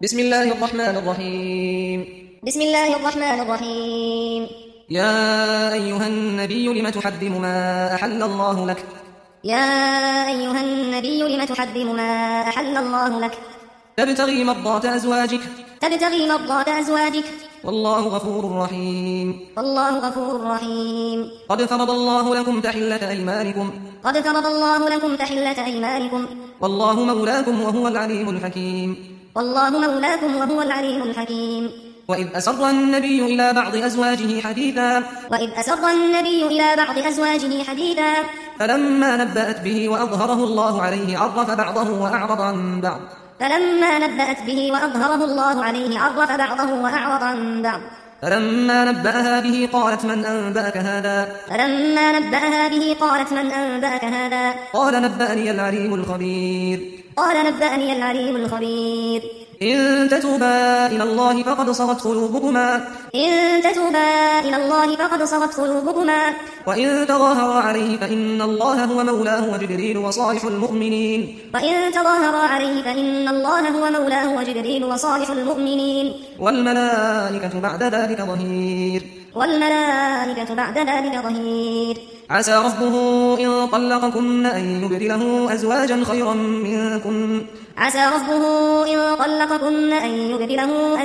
بسم الله الرحمن الرحيم. بسم الله الرحمن الرحيم. يا أيها النبي لم تحرم ما أحل الله لك؟ يا أيها النبي لم تحرم ما أحل الله لك؟ تبتغي مرضات أزواجك تبتغي مرضات أزواجك والله غفور رحيم. والله غفور رحيم. قد فرض الله لكم تحلة أيمانكم قد فرض الله لكم تحلة أيمانكم والله مولاكم وهو العليم الحكيم. والله مولاكم وهو العليم الحكيم. وإذ أسر النبي إلى بعض أزواجه حديثا وإذ أسر النبي إلى بعض أزواجه حديثا فلما نبأت به وأظهره الله عليه عرف بعضه وأعرض عن بعض. فلما نبأت به وأظهره الله عليه عرف بعضه وأعرض عن بعض. فلما نبأها به قالت من أنبأك هذا؟ فلما نبأها به قالت من أنبأك هذا؟ قال نبأني العليم الخبير. قال نبأني العليم الخبير. إن تتوبا إلى الله فقد صغت قلوبكما إن تتوبا إلى الله فقد صغت قلوبكما وإن تظاهرا عليه فإن الله هو مولاه وجبريل وصالح المؤمنين وإن تظاهرا عليه فإن الله هو مولاه وجبريل وصالح المؤمنين والملائكة بعد ذلك ظهير. والملائكة بعد ذلك ظهير. عسى ربه إن طلقكن أن يبدله أزواجا خيرا منكن عسى ربه إن طلقكن أن يبدله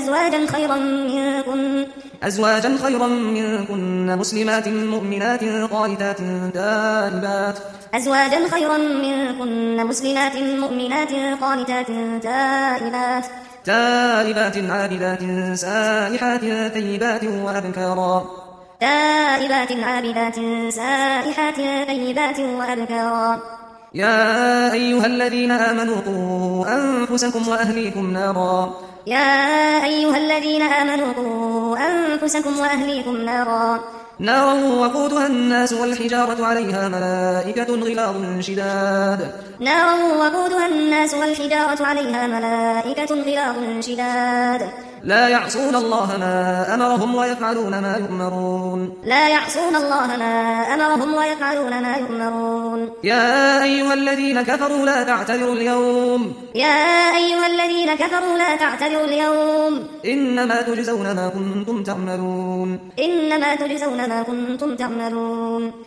أزواجا خيرا منكن مسلمات مؤمنات قانتات تائبات أزواجا خيرا منكن مسلمات مؤمنات قانتات تائبات عابدات سائحات ثيبات وأبكارا تائبات عابدات سائحات طيبات وأبكارا. يا أيها الذين آمنوا قوا أنفسكم وأهليكم نارا. يا أيها الذين آمنوا قوا أنفسكم وأهليكم نارا وقودها الناس والحجارة عليها ملائكة غلاظ شداد. وقودها الناس والحجارة عليها ملائكة غلاظ شداد. لا يعصون الله ما أمرهم ويفعلون ما يؤمرون. لا يعصون الله ما أمرهم ويفعلون ما يؤمرون. يا أيها الذين كفروا لا تعتذروا اليوم. يا أيها الذين كفروا لا تعتذروا اليوم. إنما تجزون ما كنتم تعملون. إنما تجزون ما كنتم تعملون.